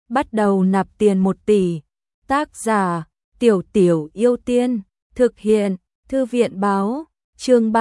bắt đầu nạp tiền 1 tỷ. Tác giả, Tiểu Tiểu Yêu Tiên, thực hiện, Thư viện báo, chương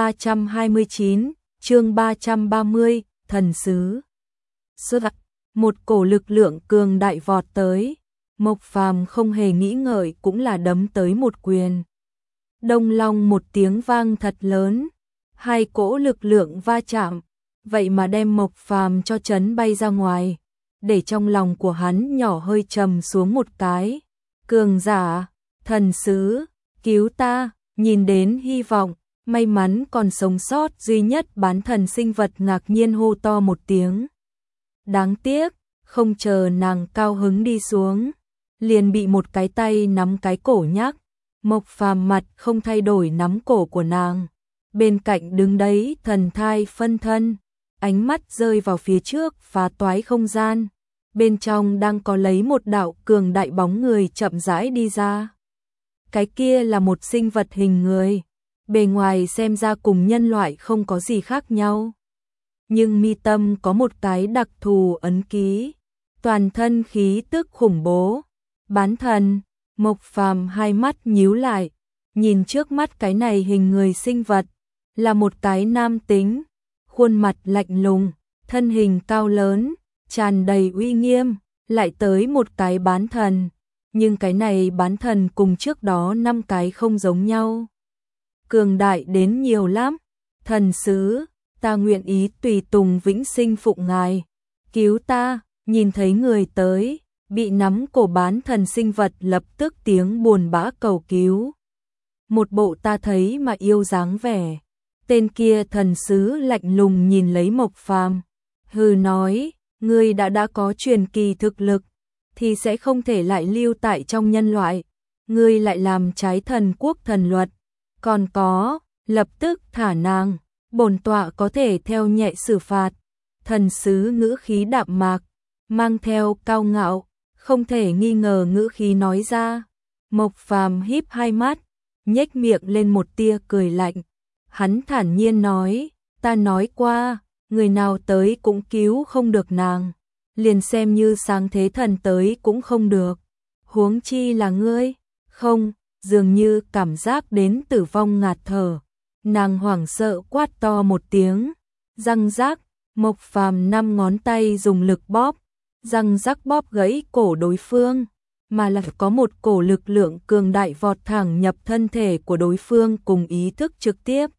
329, chương 330, thần sứ. Xuất một cổ lực lượng cường đại vọt tới, Mộc Phàm không hề nghĩ ngợi cũng là đấm tới một quyền. Đông long một tiếng vang thật lớn, hai cỗ lực lượng va chạm, vậy mà đem Mộc Phàm cho chấn bay ra ngoài, để trong lòng của hắn nhỏ hơi trầm xuống một cái. Cường giả, thần sứ, cứu ta, nhìn đến hy vọng, may mắn còn sống sót duy nhất bán thần sinh vật ngạc nhiên hô to một tiếng. Đáng tiếc, không chờ nàng cao hứng đi xuống, liền bị một cái tay nắm cái cổ nhắc. Mộc Phàm mặt không thay đổi nắm cổ của nàng. Bên cạnh đứng đấy thần thai phân thân, ánh mắt rơi vào phía trước phá toái không gian. Bên trong đang có lấy một đạo cường đại bóng người chậm rãi đi ra. Cái kia là một sinh vật hình người, bề ngoài xem ra cùng nhân loại không có gì khác nhau. Nhưng mi tâm có một cái đặc thù ấn ký, toàn thân khí tức khủng bố. Bán thần, Mộc Phàm hai mắt nhíu lại, nhìn trước mắt cái này hình người sinh vật, là một cái nam tính, khuôn mặt lạnh lùng, thân hình cao lớn, tràn đầy uy nghiêm, lại tới một cái bán thần, nhưng cái này bán thần cùng trước đó 5 cái không giống nhau. Cường đại đến nhiều lắm, thần sứ, ta nguyện ý tùy tùng vĩnh sinh phụng ngài, cứu ta. Nhìn thấy người tới, bị nắm cổ bán thần sinh vật lập tức tiếng buồn bã cầu cứu. Một bộ ta thấy mà yêu dáng vẻ. Tên kia thần sứ lạnh lùng nhìn lấy Mộc Phàm, hừ nói, ngươi đã có truyền kỳ thực lực, thì sẽ không thể lại lưu tại trong nhân loại. Ngươi lại làm trái thần quốc thần luật, còn có, lập tức thả nàng, bổn tọa có thể theo nhẹ xử phạt. Thần sứ ngữ khí đạm mạc, mang theo cao ngạo, không thể nghi ngờ ngữ khí nói ra. Mộc Phàm híp hai mắt, nhếch miệng lên một tia cười lạnh. Hắn thản nhiên nói, ta nói qua, người nào tới cũng cứu không được nàng, liền xem như sáng thế thần tới cũng không được. Huống chi là ngươi, không, dường như cảm giác đến tử vong ngạt thở. Nàng hoảng sợ quát to một tiếng, răng rắc, Mộc Phàm 5 ngón tay dùng lực bóp, răng rắc bóp gãy cổ đối phương, mà là có một cổ lực lượng cường đại vọt thẳng nhập thân thể của đối phương cùng ý thức trực tiếp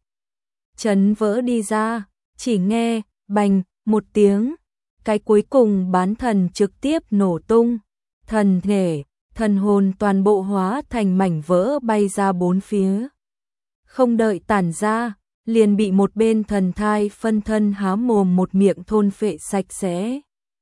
chấn vỡ đi ra. Chỉ nghe bành một tiếng, cái cuối cùng bán thần trực tiếp nổ tung, thần thể, thần hồn toàn bộ hóa thành mảnh vỡ bay ra bốn phía. Không đợi tản ra, liền bị một bên thần thai phân thân há mồm một miệng thôn phệ sạch sẽ,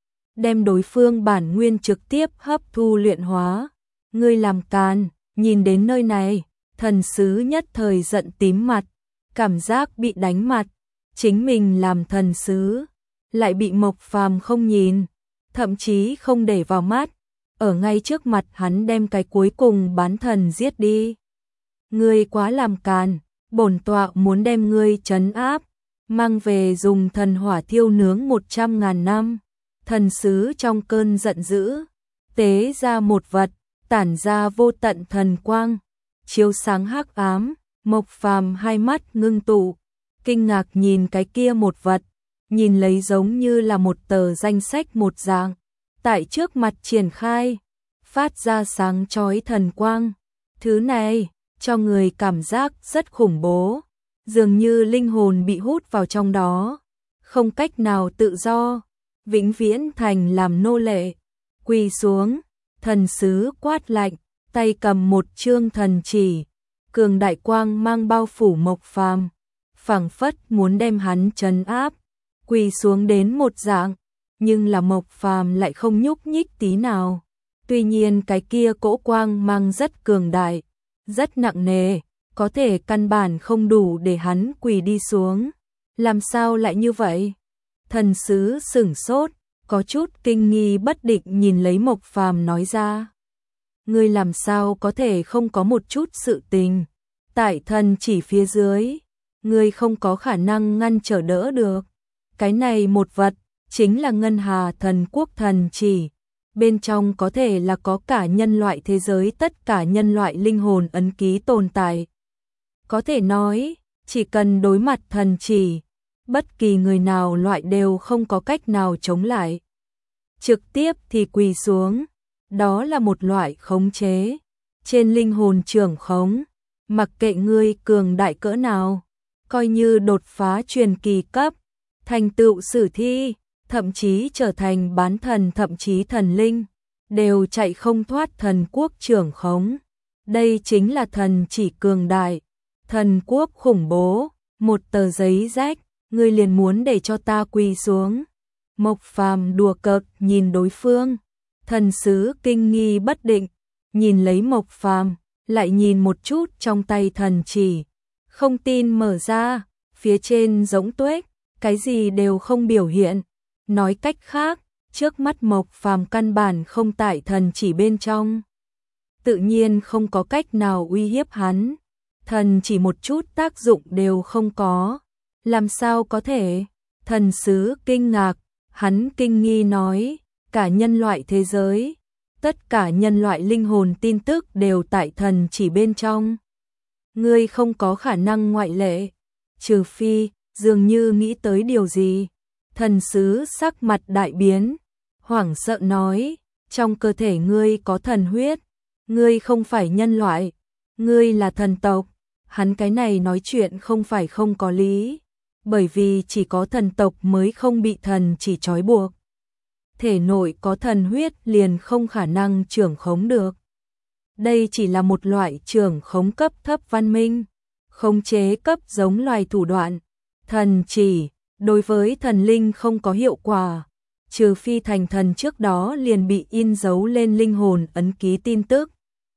đem đối phương bản nguyên trực tiếp hấp thu luyện hóa. Ngươi làm càn. Nhìn đến nơi này, thần sứ nhất thời giận tím mặt, cảm giác bị đánh mặt, chính mình làm thần sứ, lại bị Mộc Phàm không nhìn, thậm chí không để vào mắt, ở ngay trước mặt hắn đem cái cuối cùng bán thần giết đi. Ngươi quá làm càn, bổn tọa muốn đem ngươi trấn áp, mang về dùng thần hỏa thiêu nướng 100.000 năm. Thần sứ trong cơn giận dữ, tế ra một vật, tản ra vô tận thần quang, chiếu sáng hắc ám. Mộc Phàm hai mắt ngưng tụ, kinh ngạc nhìn cái kia một vật, nhìn lấy giống như là một tờ danh sách một dạng, tại trước mặt triển khai, phát ra sáng chói thần quang. Thứ này, cho người cảm giác rất khủng bố, dường như linh hồn bị hút vào trong đó, không cách nào tự do, vĩnh viễn thành làm nô lệ. Quỳ xuống, thần sứ quát lạnh, tay cầm một chương thần chỉ, cường đại quang mang bao phủ Mộc Phàm, phảng phất muốn đem hắn trấn áp. Quỳ xuống đến một dạng, nhưng là Mộc Phàm lại không nhúc nhích tí nào. Tuy nhiên cái kia cỗ quang mang rất cường đại, rất nặng nề, có thể căn bản không đủ để hắn quỳ đi xuống. Làm sao lại như vậy? Thần sứ sửng sốt, có chút kinh nghi bất định nhìn lấy Mộc Phàm nói ra. Ngươi làm sao có thể không có một chút sự tình? Tại thần chỉ phía dưới, ngươi không có khả năng ngăn trở đỡ được. Cái này một vật, chính là Ngân Hà thần quốc thần chỉ. bên trong có thể là có cả nhân loại thế giới, tất cả nhân loại linh hồn ấn ký tồn tại. Có thể nói, chỉ cần đối mặt thần chỉ, bất kỳ người nào loại đều không có cách nào chống lại. Trực tiếp thì quỳ xuống, đó là một loại khống chế. Trên linh hồn trưởng khống, mặc kệ ngươi cường đại cỡ nào, coi như đột phá truyền kỳ cấp, thành tựu sử thi, thậm chí trở thành bán thần, thậm chí thần linh, đều chạy không thoát thần quốc trưởng khống. Đây chính là thần chỉ cường đại, thần quốc khủng bố, một tờ giấy rách, ngươi liền muốn để cho ta quỳ xuống. Mộc Phàm đùa cợt nhìn đối phương, thần sứ kinh nghi bất định, nhìn lấy Mộc Phàm, lại nhìn một chút trong tay thần chỉ, không tin mở ra, phía trên giống tuếch, cái gì đều không biểu hiện. Nói cách khác, trước mắt Mộc Phàm căn bản không tại thần chỉ bên trong, tự nhiên không có cách nào uy hiếp hắn. Thần chỉ một chút tác dụng đều không có, làm sao có thể? Thần sứ kinh ngạc, hắn kinh nghi nói, cả nhân loại thế giới, tất cả nhân loại linh hồn tin tức đều tại thần chỉ bên trong. Ngươi không có khả năng ngoại lệ, trừ phi, dường như nghĩ tới điều gì. Thần sứ sắc mặt đại biến, hoảng sợ nói, trong cơ thể ngươi có thần huyết, ngươi không phải nhân loại, ngươi là thần tộc. Hắn cái này nói chuyện không phải không có lý, bởi vì chỉ có thần tộc mới không bị thần chỉ trói buộc. Thể nội có thần huyết liền không khả năng trưởng khống được. Đây chỉ là một loại trưởng khống cấp thấp văn minh, khống chế cấp giống loài thủ đoạn. Thần chỉ, đối với thần linh không có hiệu quả, trừ phi thành thần trước đó liền bị in dấu lên linh hồn ấn ký tin tức,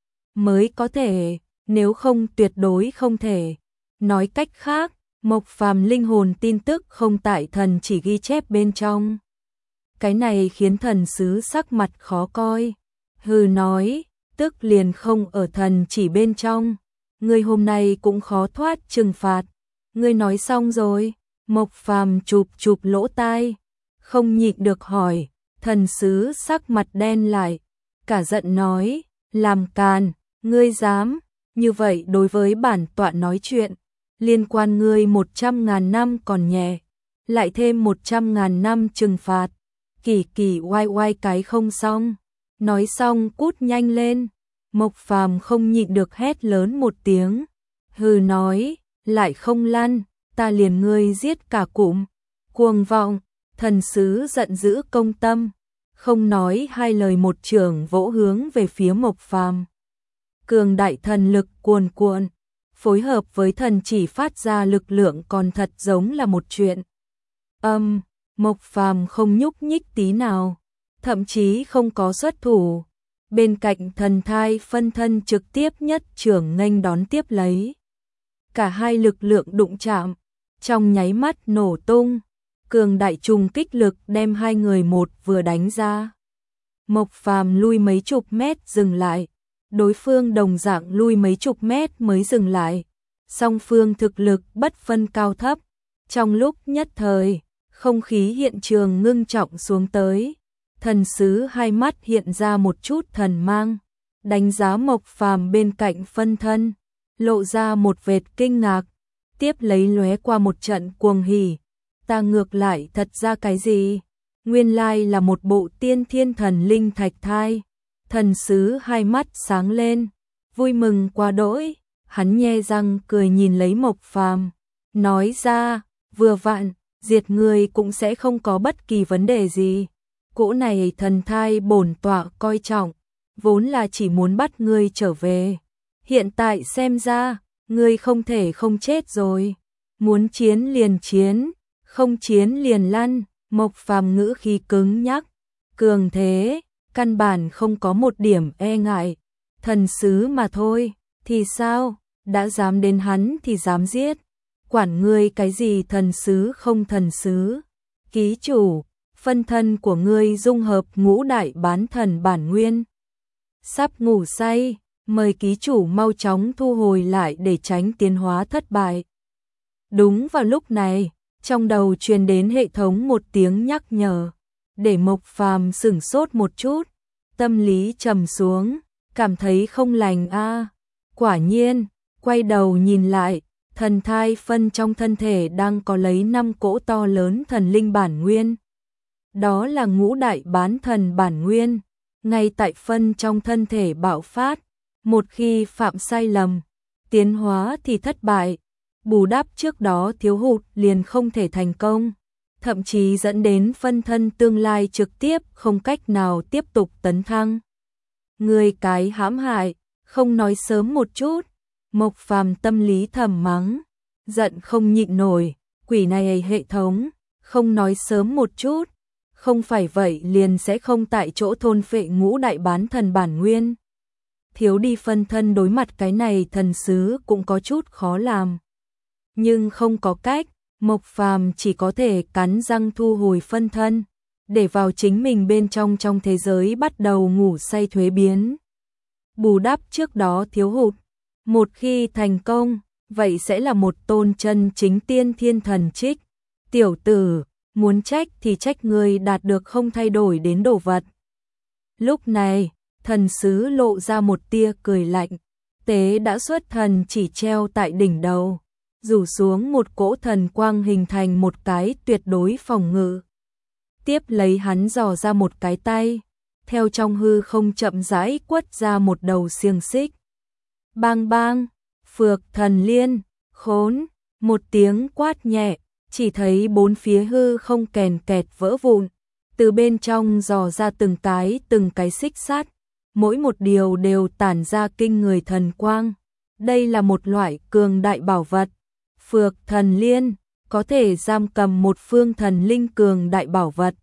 mới có thể, nếu không tuyệt đối không thể. Nói cách khác, Mộc Phàm linh hồn tin tức không tại thần chỉ ghi chép bên trong. Cái này khiến thần sứ sắc mặt khó coi, hừ nói, tức liền không ở thần chỉ bên trong, ngươi hôm nay cũng khó thoát trừng phạt. Ngươi nói xong rồi? Mộc Phàm chụp chụp lỗ tai, không nhịn được hỏi. Thần sứ sắc mặt đen lại, cả giận nói, làm càn, ngươi dám như vậy đối với bản tọa nói chuyện, liên quan ngươi 100.000 năm còn nhẹ, lại thêm 100.000 năm trừng phạt. Kỳ kỳ oai oai cái không xong, nói xong cút nhanh lên. Mộc Phàm không nhịn được hét lớn một tiếng, hừ nói, lại không lăn, ta liền ngươi giết cả cụm. Cuồng vọng, thần sứ giận dữ công tâm, không nói hai lời một chưởng vỗ hướng về phía Mộc Phàm. Cường đại thần lực cuồn cuộn, phối hợp với thần chỉ phát ra lực lượng còn thật giống là một chuyện. Mộc Phàm không nhúc nhích tí nào, thậm chí không có xuất thủ. Bên cạnh thần thai phân thân trực tiếp nhất trưởng nghênh đón tiếp lấy. Cả hai lực lượng đụng chạm, trong nháy mắt nổ tung, cường đại trùng kích lực đem hai người một vừa đánh ra. Mộc Phàm lui mấy chục mét dừng lại, đối phương đồng dạng lui mấy chục mét mới dừng lại. Song phương thực lực bất phân cao thấp, trong lúc nhất thời, không khí hiện trường ngưng trọng xuống tới. Thần sứ hai mắt hiện ra một chút thần mang, đánh giá Mộc Phàm bên cạnh phân thân, lộ ra một vệt kinh ngạc, tiếp lấy lóe qua một trận cuồng hỉ. Ta ngược lại thật ra cái gì? Nguyên lai là một bộ tiên thiên thần linh thạch thai. Thần sứ hai mắt sáng lên, vui mừng quá đỗi, hắn nhe răng cười nhìn lấy Mộc Phàm, nói ra, vừa vặn, diệt người cũng sẽ không có bất kỳ vấn đề gì. Cỗ này thần thai bổn tọa coi trọng, vốn là chỉ muốn bắt ngươi trở về. Hiện tại xem ra, ngươi không thể không chết rồi. Muốn chiến liền chiến, không chiến liền lăn. Mộc Phàm ngữ khí cứng nhắc, cường thế, căn bản không có một điểm e ngại. Thần sứ mà thôi, thì sao, đã dám đến hắn thì dám giết. Quản ngươi cái gì thần sứ không thần sứ. Ký chủ, phân thân của ngươi dung hợp ngũ đại bán thần bản nguyên. Sắp ngủ say, mời ký chủ mau chóng thu hồi lại để tránh tiến hóa thất bại. Đúng vào lúc này, trong đầu truyền đến hệ thống một tiếng nhắc nhở, để Mộc Phàm sửng sốt một chút, tâm lý trầm xuống, cảm thấy không lành a. Quả nhiên, quay đầu nhìn lại, thần thai phân trong thân thể đang có lấy 5 cỗ to lớn thần linh bản nguyên. Đó là ngũ đại bán thần bản nguyên, ngay tại phân trong thân thể bạo phát, một khi phạm sai lầm, tiến hóa thì thất bại, bù đắp trước đó thiếu hụt liền không thể thành công, thậm chí dẫn đến phân thân tương lai trực tiếp không cách nào tiếp tục tấn thăng. Người cái hãm hại, không nói sớm một chút, Mộc Phàm tâm lý thầm mắng, giận không nhịn nổi, quỷ này hệ thống, không nói sớm một chút, không phải vậy liền sẽ không tại chỗ thôn phệ ngũ đại bán thần bản nguyên. Thiếu đi phân thân đối mặt cái này thần sứ cũng có chút khó làm. Nhưng không có cách, Mộc Phàm chỉ có thể cắn răng thu hồi phân thân, để vào chính mình bên trong thế giới bắt đầu ngủ say thuế biến. Bù đắp trước đó thiếu hụt, một khi thành công, vậy sẽ là một tôn chân chính tiên thiên thần trích. Tiểu tử, muốn trách thì trách người đạt được không thay đổi đến đồ vật. Lúc này, thần sứ lộ ra một tia cười lạnh, tế đã xuất thần chỉ treo tại đỉnh đầu, rủ xuống một cỗ thần quang hình thành một cái tuyệt đối phòng ngự. Tiếp lấy hắn dò ra một cái tay, theo trong hư không chậm rãi quất ra một đầu xiềng xích. Bang bang, phược thần liên, khốn, một tiếng quát nhẹ, chỉ thấy bốn phía hư không kèn kẹt vỡ vụn, từ bên trong dò ra từng cái xích sắt, mỗi một điều đều tản ra kinh người thần quang. Đây là một loại cường đại bảo vật. Phược thần liên có thể giam cầm một phương thần linh cường đại bảo vật.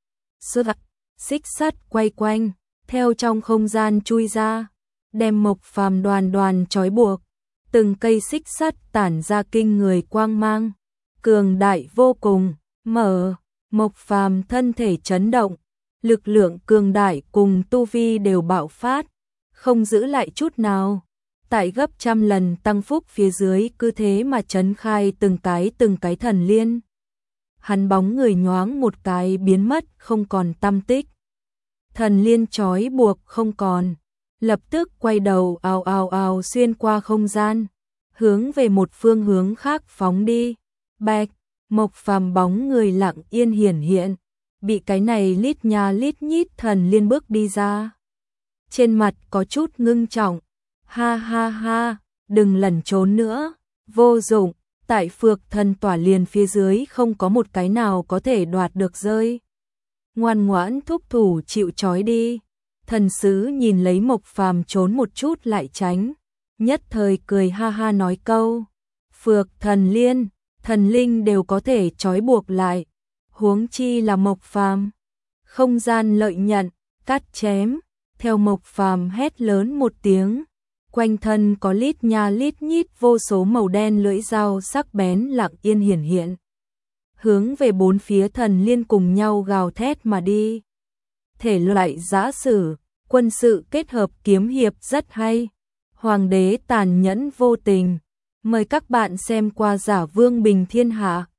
Xích sắt quay quanh, theo trong không gian chui ra, đem Mộc Phàm đoàn đoàn trói buộc. Từng cây xích sắt tản ra kinh người quang mang, cường đại vô cùng. Mộc Phàm thân thể chấn động, lực lượng cường đại cùng tu vi đều bạo phát, không giữ lại chút nào. Tại gấp trăm lần tăng phúc phía dưới cứ thế mà trấn khai từng cái thần liên. Hắn bóng người nhoáng một cái biến mất không còn tăm tích. Thần liên trói buộc không còn, lập tức quay đầu ào ào ào xuyên qua không gian, hướng về một phương hướng khác phóng đi. Bạch, Mộc Phàm bóng người lặng yên hiển hiện, bị cái này lít nha lít nhít thần liên bước đi ra. Trên mặt có chút ngưng trọng, ha ha ha, đừng lẩn trốn nữa, vô dụng, tại phược thần tỏa liền phía dưới không có một cái nào có thể đoạt được rơi. Ngoan ngoãn thúc thủ chịu trói đi. Thần sứ nhìn lấy Mộc Phàm trốn một chút lại tránh, nhất thời cười ha ha nói câu, phược thần liên, thần linh đều có thể trói buộc lại, huống chi là Mộc Phàm. Không gian lợi nhận, cắt chém, theo Mộc Phàm hét lớn một tiếng, quanh thân có lít nha lít nhít vô số màu đen lưỡi dao sắc bén lặng yên hiển hiện, hướng về bốn phía thần liên cùng nhau gào thét mà đi. Thể loại giã sử, quân sự kết hợp kiếm hiệp rất hay. Hoàng đế tàn nhẫn vô tình. Mời các bạn xem qua Giả Vương Bình Thiên Hạ.